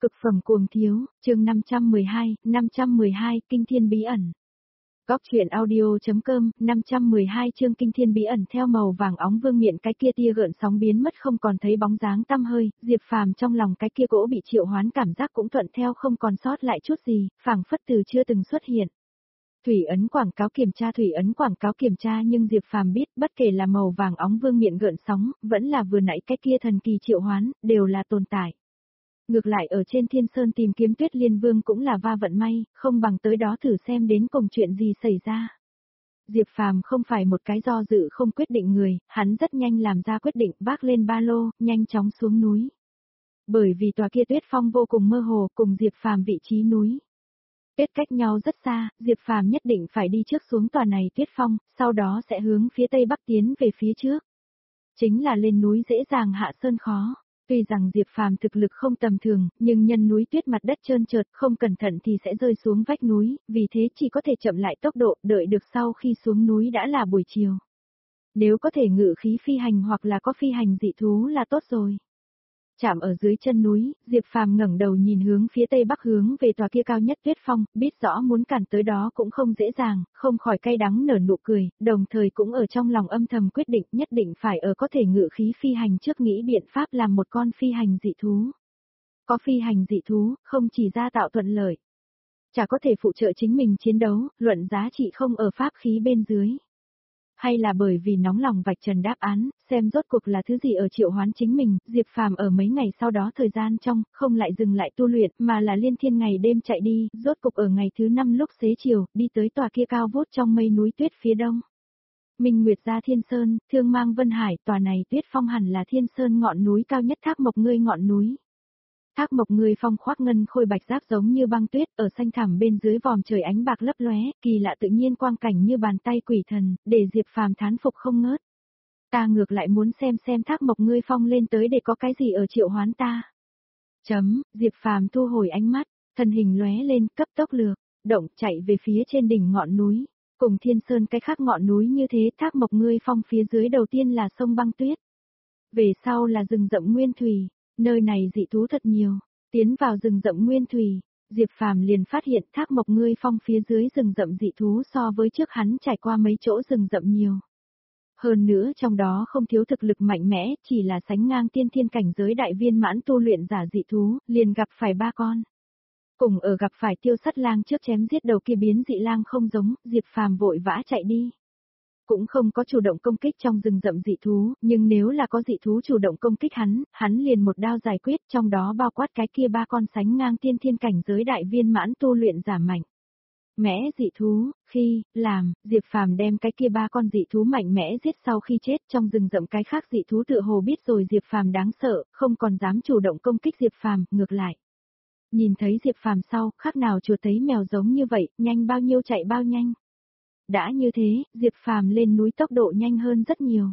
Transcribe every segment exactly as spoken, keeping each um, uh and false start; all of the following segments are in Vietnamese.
Cực phẩm cuồng thiếu, chương năm trăm mười hai, năm trăm mười hai, Kinh Thiên Bí Ẩn. Góc truyện audio.com, năm trăm mười hai chương Kinh Thiên Bí Ẩn. Theo màu vàng óng vương miện cái kia tia gợn sóng biến mất không còn thấy bóng dáng tăm hơi, Diệp Phàm trong lòng cái kia gỗ bị triệu hoán cảm giác cũng thuận theo không còn sót lại chút gì, phảng phất từ chưa từng xuất hiện. Thủy ấn quảng cáo kiểm tra thủy ấn quảng cáo kiểm tra nhưng Diệp Phàm biết bất kể là màu vàng óng vương miện gợn sóng, vẫn là vừa nãy cái kia thần kỳ triệu hoán, đều là tồn tại. Ngược lại ở trên Thiên Sơn tìm kiếm Tuyết Liên Vương cũng là va vận may, không bằng tới đó thử xem đến cùng chuyện gì xảy ra. Diệp Phàm không phải một cái do dự không quyết định người, hắn rất nhanh làm ra quyết định vác lên ba lô, nhanh chóng xuống núi. Bởi vì tòa kia tuyết phong vô cùng mơ hồ cùng Diệp Phàm vị trí núi. Tuyết cách nhau rất xa, Diệp Phàm nhất định phải đi trước xuống tòa này tuyết phong, sau đó sẽ hướng phía tây bắc tiến về phía trước. Chính là lên núi dễ dàng hạ sơn khó. Tuy rằng Diệp Phàm thực lực không tầm thường, nhưng nhân núi tuyết mặt đất trơn trượt, không cẩn thận thì sẽ rơi xuống vách núi, vì thế chỉ có thể chậm lại tốc độ, đợi được sau khi xuống núi đã là buổi chiều. Nếu có thể ngự khí phi hành hoặc là có phi hành dị thú là tốt rồi. Chạm ở dưới chân núi, Diệp Phàm ngẩng đầu nhìn hướng phía tây bắc hướng về tòa kia cao nhất tuyết phong, biết rõ muốn cản tới đó cũng không dễ dàng, không khỏi cay đắng nở nụ cười, đồng thời cũng ở trong lòng âm thầm quyết định nhất định phải ở có thể ngự khí phi hành trước nghĩ biện pháp làm một con phi hành dị thú. Có phi hành dị thú, không chỉ ra tạo thuận lợi, chả có thể phụ trợ chính mình chiến đấu, luận giá trị không ở pháp khí bên dưới. Hay là bởi vì nóng lòng vạch trần đáp án, xem rốt cuộc là thứ gì ở triệu hoán chính mình, Diệp Phàm ở mấy ngày sau đó thời gian trong, không lại dừng lại tu luyện, mà là liên thiên ngày đêm chạy đi, rốt cục ở ngày thứ năm lúc xế chiều, đi tới tòa kia cao vút trong mây núi tuyết phía đông. Minh Nguyệt gia Thiên Sơn, Thương Mang Vân Hải, tòa này tuyết phong hẳn là Thiên Sơn ngọn núi cao nhất Thác Mộc Ngươi ngọn núi. Thác Mộc Ngươi phong khoác ngân khôi bạch giáp giống như băng tuyết, ở xanh thẳm bên dưới vòm trời ánh bạc lấp lóe, kỳ lạ tự nhiên quang cảnh như bàn tay quỷ thần, để Diệp Phàm thán phục không ngớt. Ta ngược lại muốn xem xem Thác Mộc Ngươi phong lên tới để có cái gì ở triệu hoán ta. Chấm, Diệp Phàm thu hồi ánh mắt, thân hình lóe lên, cấp tốc lược, động chạy về phía trên đỉnh ngọn núi. Cùng Thiên Sơn cái khác ngọn núi như thế, Thác Mộc Ngươi phong phía dưới đầu tiên là sông băng tuyết. Về sau là rừng rậm nguyên thủy. Nơi này dị thú thật nhiều, tiến vào rừng rậm nguyên thủy, Diệp Phàm liền phát hiện Thác Mộc Ngươi phong phía dưới rừng rậm dị thú so với trước hắn trải qua mấy chỗ rừng rậm nhiều. Hơn nữa trong đó không thiếu thực lực mạnh mẽ, chỉ là sánh ngang tiên thiên cảnh giới đại viên mãn tu luyện giả dị thú, liền gặp phải ba con. Cùng ở gặp phải Tiêu Sắt Lang trước chém giết đầu kia biến dị lang không giống, Diệp Phàm vội vã chạy đi. Cũng không có chủ động công kích trong rừng rậm dị thú, nhưng nếu là có dị thú chủ động công kích hắn, hắn liền một đao giải quyết, trong đó bao quát cái kia ba con sánh ngang tiên thiên cảnh giới đại viên mãn tu luyện giả mạnh. Mẽ dị thú, khi, làm, Diệp Phàm đem cái kia ba con dị thú mạnh mẽ giết sau khi chết trong rừng rậm cái khác dị thú tựa hồ biết rồi Diệp Phàm đáng sợ, không còn dám chủ động công kích Diệp Phàm, ngược lại. Nhìn thấy Diệp Phàm sau, khác nào chuột thấy mèo giống như vậy, nhanh bao nhiêu chạy bao nhanh. Đã như thế, Diệp Phàm lên núi tốc độ nhanh hơn rất nhiều.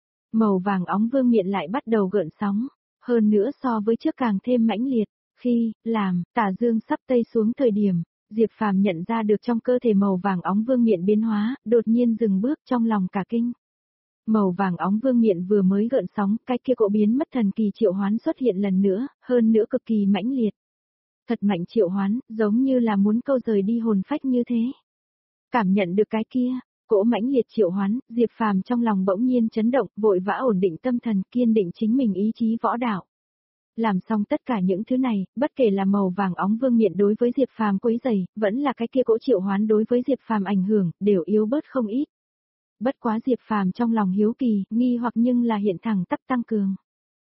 Màu vàng óng vương miện lại bắt đầu gợn sóng, hơn nữa so với trước càng thêm mãnh liệt. Khi, làm, tà dương sắp tây xuống thời điểm, Diệp Phàm nhận ra được trong cơ thể màu vàng óng vương miện biến hóa, đột nhiên dừng bước trong lòng cả kinh. Màu vàng óng vương miện vừa mới gợn sóng, cái kia cỗ biến mất thần kỳ triệu hoán xuất hiện lần nữa, hơn nữa cực kỳ mãnh liệt. Thật mạnh triệu hoán, giống như là muốn câu rời đi hồn phách như thế. Cảm nhận được cái kia, cỗ mãnh liệt triệu hoán, Diệp Phàm trong lòng bỗng nhiên chấn động, vội vã ổn định tâm thần, kiên định chính mình ý chí võ đạo. Làm xong tất cả những thứ này, bất kể là màu vàng óng vương miện đối với Diệp Phàm quấy rầy, vẫn là cái kia cỗ triệu hoán đối với Diệp Phàm ảnh hưởng, đều yếu bớt không ít. Bất quá Diệp Phàm trong lòng hiếu kỳ, nghi hoặc nhưng là hiện thẳng tắc tăng cường.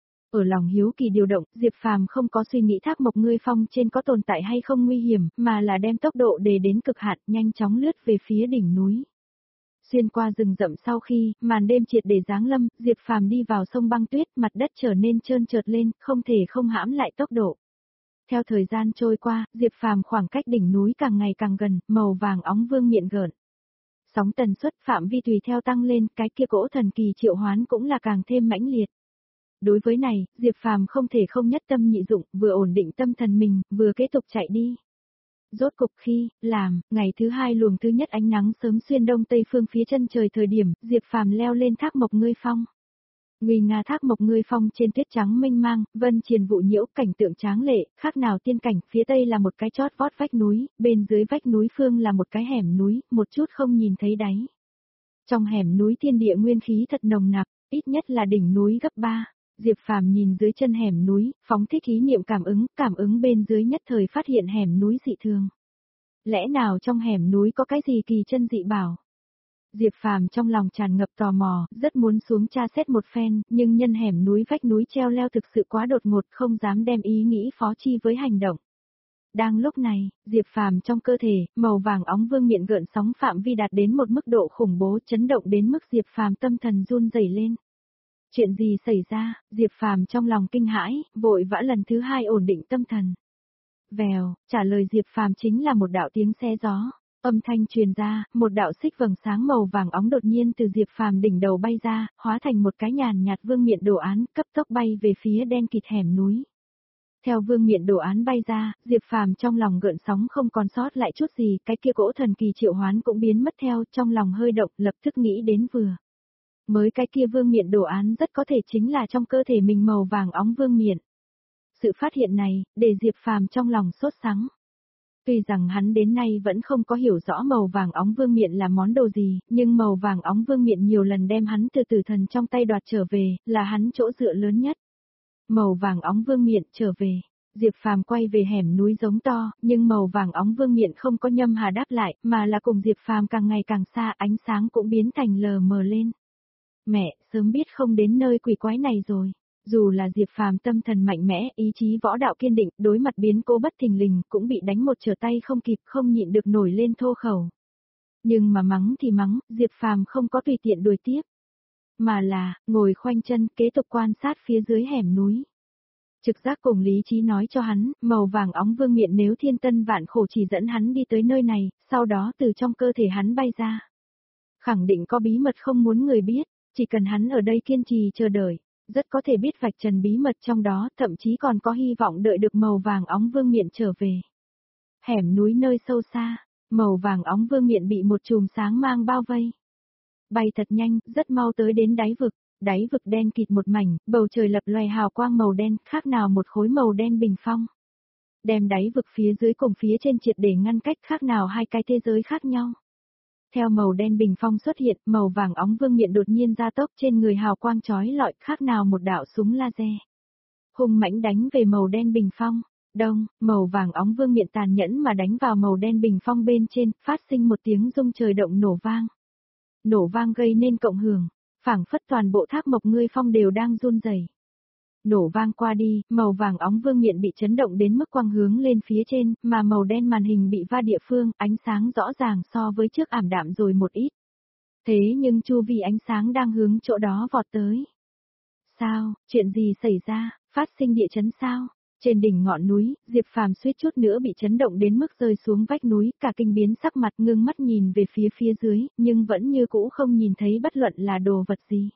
Ở lòng hiếu kỳ điều động, Diệp Phàm không có suy nghĩ Thác Mộc Ngươi phong trên có tồn tại hay không nguy hiểm, mà là đem tốc độ đề đến cực hạn, nhanh chóng lướt về phía đỉnh núi. Xuyên qua rừng rậm sau khi, màn đêm triệt để giáng lâm, Diệp Phàm đi vào sông băng tuyết, mặt đất trở nên trơn trượt lên, không thể không hãm lại tốc độ. Theo thời gian trôi qua, Diệp Phàm khoảng cách đỉnh núi càng ngày càng gần, màu vàng óng vương miện gợn. Sóng tần suất phạm vi tùy theo tăng lên, cái kia cỗ thần kỳ triệu hoán cũng là càng thêm mãnh liệt. Đối với này, Diệp Phàm không thể không nhất tâm nhị dụng, vừa ổn định tâm thần mình, vừa kế tục chạy đi. Rốt cục khi, làm, ngày thứ hai luồng thứ nhất ánh nắng sớm xuyên đông tây phương phía chân trời thời điểm, Diệp Phàm leo lên Thác Mộc Ngươi phong. Nguy nga thác mộc ngươi phong trên tuyết trắng mênh mang, vân triền vụ nhiễu, cảnh tượng tráng lệ, khác nào tiên cảnh, phía tây là một cái chót vót vách núi, bên dưới vách núi phương là một cái hẻm núi, một chút không nhìn thấy đáy. Trong hẻm núi thiên địa nguyên khí thật nồng nặc, ít nhất là đỉnh núi gấp ba. Diệp Phàm nhìn dưới chân hẻm núi, phóng thích ý niệm cảm ứng, cảm ứng bên dưới nhất thời phát hiện hẻm núi dị thường. Lẽ nào trong hẻm núi có cái gì kỳ chân dị bảo? Diệp Phàm trong lòng tràn ngập tò mò, rất muốn xuống tra xét một phen, nhưng nhân hẻm núi vách núi treo leo thực sự quá đột ngột, không dám đem ý nghĩ phó chi với hành động. Đang lúc này, Diệp Phàm trong cơ thể, màu vàng óng vương miện gợn sóng phạm vi đạt đến một mức độ khủng bố, chấn động đến mức Diệp Phàm tâm thần run rẩy lên. Chuyện gì xảy ra? Diệp Phàm trong lòng kinh hãi, vội vã lần thứ hai ổn định tâm thần. Vèo, trả lời Diệp Phàm chính là một đạo tiếng xe gió. Âm thanh truyền ra, một đạo xích vầng sáng màu vàng óng đột nhiên từ Diệp Phàm đỉnh đầu bay ra, hóa thành một cái nhàn nhạt vương miện đồ án, cấp tốc bay về phía đen kịt hẻm núi. Theo vương miện đồ án bay ra, Diệp Phàm trong lòng gợn sóng không còn sót lại chút gì, cái kia cỗ thần kỳ triệu hoán cũng biến mất theo, trong lòng hơi động, lập tức nghĩ đến vừa. Mới cái kia vương miện đồ án rất có thể chính là trong cơ thể mình màu vàng óng vương miện. Sự phát hiện này, để Diệp Phàm trong lòng sốt sắng. Tuy rằng hắn đến nay vẫn không có hiểu rõ màu vàng óng vương miện là món đồ gì, nhưng màu vàng óng vương miện nhiều lần đem hắn từ tử thần trong tay đoạt trở về, là hắn chỗ dựa lớn nhất. Màu vàng óng vương miện trở về. Diệp Phàm quay về hẻm núi giống to, nhưng màu vàng óng vương miện không có nhâm hà đáp lại, mà là cùng Diệp Phàm càng ngày càng xa, ánh sáng cũng biến thành lờ mờ lên. Mẹ, sớm biết không đến nơi quỷ quái này rồi. Dù là Diệp Phàm tâm thần mạnh mẽ, ý chí võ đạo kiên định, đối mặt biến cố bất thình lình, cũng bị đánh một trở tay không kịp, không nhịn được nổi lên thô khẩu. Nhưng mà mắng thì mắng, Diệp Phàm không có tùy tiện đuổi tiếp, mà là ngồi khoanh chân, kế tục quan sát phía dưới hẻm núi. Trực giác cùng lý trí nói cho hắn, màu vàng óng vương miện nếu thiên tân vạn khổ chỉ dẫn hắn đi tới nơi này, sau đó từ trong cơ thể hắn bay ra. Khẳng định có bí mật không muốn người biết, chỉ cần hắn ở đây kiên trì chờ đợi, rất có thể biết vạch trần bí mật trong đó, thậm chí còn có hy vọng đợi được màu vàng óng vương miện trở về. Hẻm núi nơi sâu xa, màu vàng óng vương miện bị một chùm sáng mang bao vây. Bay thật nhanh, rất mau tới đến đáy vực, đáy vực đen kịt một mảnh, bầu trời lập loè hào quang màu đen, khác nào một khối màu đen bình phong. Đem đáy vực phía dưới cùng phía trên triệt để ngăn cách, khác nào hai cái thế giới khác nhau. Theo màu đen bình phong xuất hiện, màu vàng óng vương miện đột nhiên gia tốc, trên người hào quang chói lọi, khác nào một đạo súng laser. Hung mãnh đánh về màu đen bình phong, đông, màu vàng óng vương miện tàn nhẫn mà đánh vào màu đen bình phong bên trên, phát sinh một tiếng rung trời động nổ vang. Nổ vang gây nên cộng hưởng, phảng phất toàn bộ thác mộc ngươi phong đều đang run rẩy. Nổ vang qua đi, màu vàng óng vương miện bị chấn động đến mức quang hướng lên phía trên, mà màu đen màn hình bị va địa phương, ánh sáng rõ ràng so với trước ảm đạm rồi một ít. Thế nhưng chu vi ánh sáng đang hướng chỗ đó vọt tới. Sao, chuyện gì xảy ra, phát sinh địa chấn sao? Trên đỉnh ngọn núi, Diệp Phàm suýt chút nữa bị chấn động đến mức rơi xuống vách núi, cả kinh biến sắc mặt ngưng mắt nhìn về phía phía dưới, nhưng vẫn như cũ không nhìn thấy bất luận là đồ vật gì.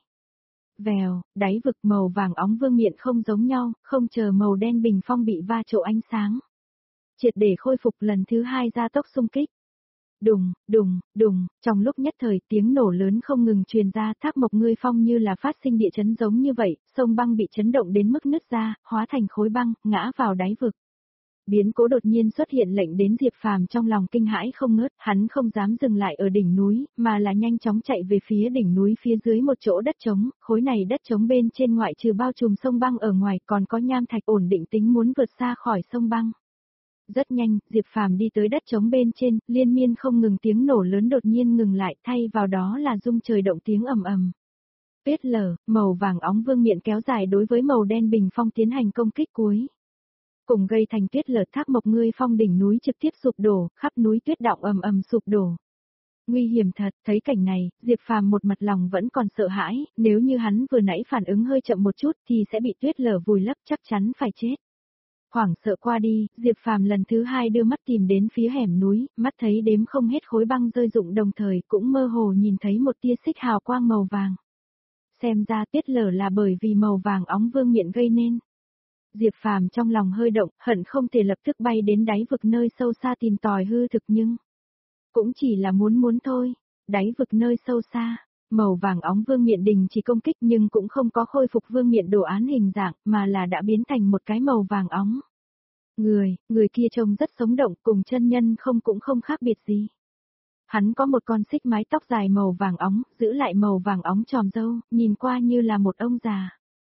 Vèo, đáy vực màu vàng óng vương miện không giống nhau, không chờ màu đen bình phong bị va chạm ánh sáng. Triệt để khôi phục lần thứ hai gia tốc xung kích. Đùng, đùng, đùng, trong lúc nhất thời tiếng nổ lớn không ngừng truyền ra, thác mộc ngươi phong như là phát sinh địa chấn giống như vậy, sông băng bị chấn động đến mức nứt ra, hóa thành khối băng, ngã vào đáy vực. Biến cố đột nhiên xuất hiện lệnh đến Diệp Phàm trong lòng kinh hãi không ngớt, hắn không dám dừng lại ở đỉnh núi, mà là nhanh chóng chạy về phía đỉnh núi phía dưới một chỗ đất trống, khối này đất trống bên trên ngoại trừ bao trùm sông băng ở ngoài còn có nham thạch ổn định tính muốn vượt xa khỏi sông băng. Rất nhanh, Diệp Phàm đi tới đất trống bên trên, liên miên không ngừng tiếng nổ lớn đột nhiên ngừng lại, thay vào đó là rung trời động tiếng ầm ầm. Tuyết lở, màu vàng óng vương miện kéo dài đối với màu đen bình phong tiến hành công kích cuối. Cùng gây thành tuyết lở, thác mộc ngươi phong đỉnh núi trực tiếp sụp đổ, khắp núi tuyết đọng ầm ầm sụp đổ. Nguy hiểm thật, thấy cảnh này, Diệp Phàm một mặt lòng vẫn còn sợ hãi, nếu như hắn vừa nãy phản ứng hơi chậm một chút thì sẽ bị tuyết lở vùi lấp, chắc chắn phải chết. Hoảng sợ qua đi, Diệp Phàm lần thứ hai đưa mắt tìm đến phía hẻm núi, mắt thấy đếm không hết khối băng rơi rụng, đồng thời cũng mơ hồ nhìn thấy một tia xích hào quang màu vàng. Xem ra tuyết lở là bởi vì màu vàng óng vương miện gây nên. Diệp Phàm trong lòng hơi động, hận không thể lập tức bay đến đáy vực nơi sâu xa tìm tòi hư thực, nhưng cũng chỉ là muốn muốn thôi. Đáy vực nơi sâu xa, Màu vàng óng vương miện đình chỉ công kích nhưng cũng không có khôi phục vương miện đồ án hình dạng mà là đã biến thành một cái màu vàng óng. Người, người kia trông rất sống động cùng chân nhân không cũng không khác biệt gì. Hắn có một con xích mái tóc dài màu vàng óng, giữ lại màu vàng óng tròm râu, nhìn qua như là một ông già.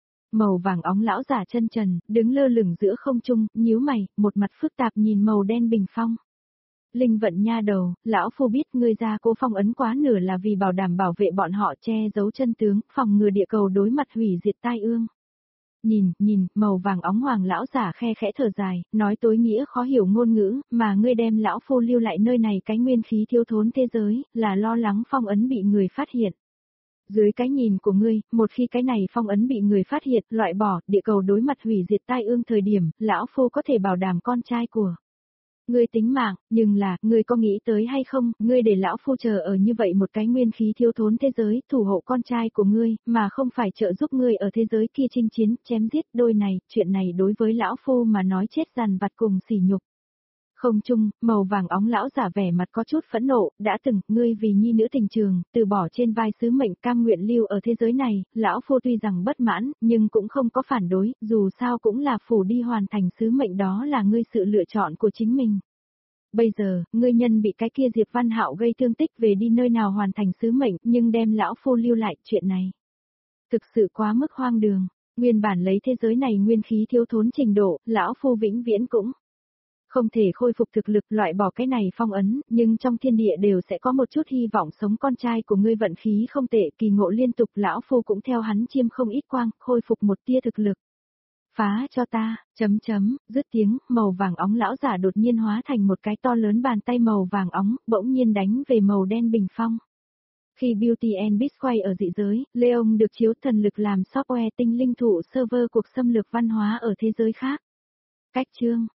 Màu vàng óng lão giả chân trần, đứng lơ lửng giữa không trung, nhíu mày, một mặt phức tạp nhìn màu đen bình phong. Linh vận nha đầu, lão phu biết ngươi ra cố phong ấn quá nửa là vì bảo đảm bảo vệ bọn họ che giấu chân tướng, phòng ngừa địa cầu đối mặt hủy diệt tai ương. Nhìn, nhìn, màu vàng óng hoàng lão giả khe khẽ thở dài, nói tối nghĩa khó hiểu ngôn ngữ, mà ngươi đem lão phu lưu lại nơi này cái nguyên khí thiếu thốn thế giới, là lo lắng phong ấn bị người phát hiện. Dưới cái nhìn của ngươi, một khi cái này phong ấn bị người phát hiện, loại bỏ, địa cầu đối mặt hủy diệt tai ương thời điểm, lão phu có thể bảo đảm con trai của ngươi tính mạng, nhưng là, ngươi có nghĩ tới hay không, ngươi để lão phu chờ ở như vậy một cái nguyên khí thiếu thốn thế giới, thủ hộ con trai của ngươi, mà không phải trợ giúp ngươi ở thế giới kia chinh chiến, chém giết đôi này, chuyện này đối với lão phu mà nói chết dằn vặt cùng sỉ nhục. Không chung, màu vàng óng lão giả vẻ mặt có chút phẫn nộ, đã từng, ngươi vì nhi nữ tình trường, từ bỏ trên vai sứ mệnh cam nguyện lưu ở thế giới này, lão phu tuy rằng bất mãn, nhưng cũng không có phản đối, dù sao cũng là phủ đi hoàn thành sứ mệnh đó là ngươi sự lựa chọn của chính mình. Bây giờ, ngươi nhân bị cái kia Diệp Văn Hạo gây thương tích về đi nơi nào hoàn thành sứ mệnh, nhưng đem lão phu lưu lại chuyện này. Thực sự quá mức hoang đường, nguyên bản lấy thế giới này nguyên khí thiếu thốn trình độ, lão phu vĩnh viễn cũng không thể khôi phục thực lực loại bỏ cái này phong ấn, nhưng trong thiên địa đều sẽ có một chút hy vọng sống con trai của ngươi vận khí không tệ, kỳ ngộ liên tục lão phu cũng theo hắn chiêm không ít quang, khôi phục một tia thực lực. Phá cho ta, chấm chấm, dứt tiếng, màu vàng óng lão giả đột nhiên hóa thành một cái to lớn bàn tay màu vàng óng, bỗng nhiên đánh về màu đen bình phong. Khi Beauty and Beast quay ở dị giới, Leon được chiếu thần lực làm software tinh linh thụ server cuộc xâm lược văn hóa ở thế giới khác. Cách chương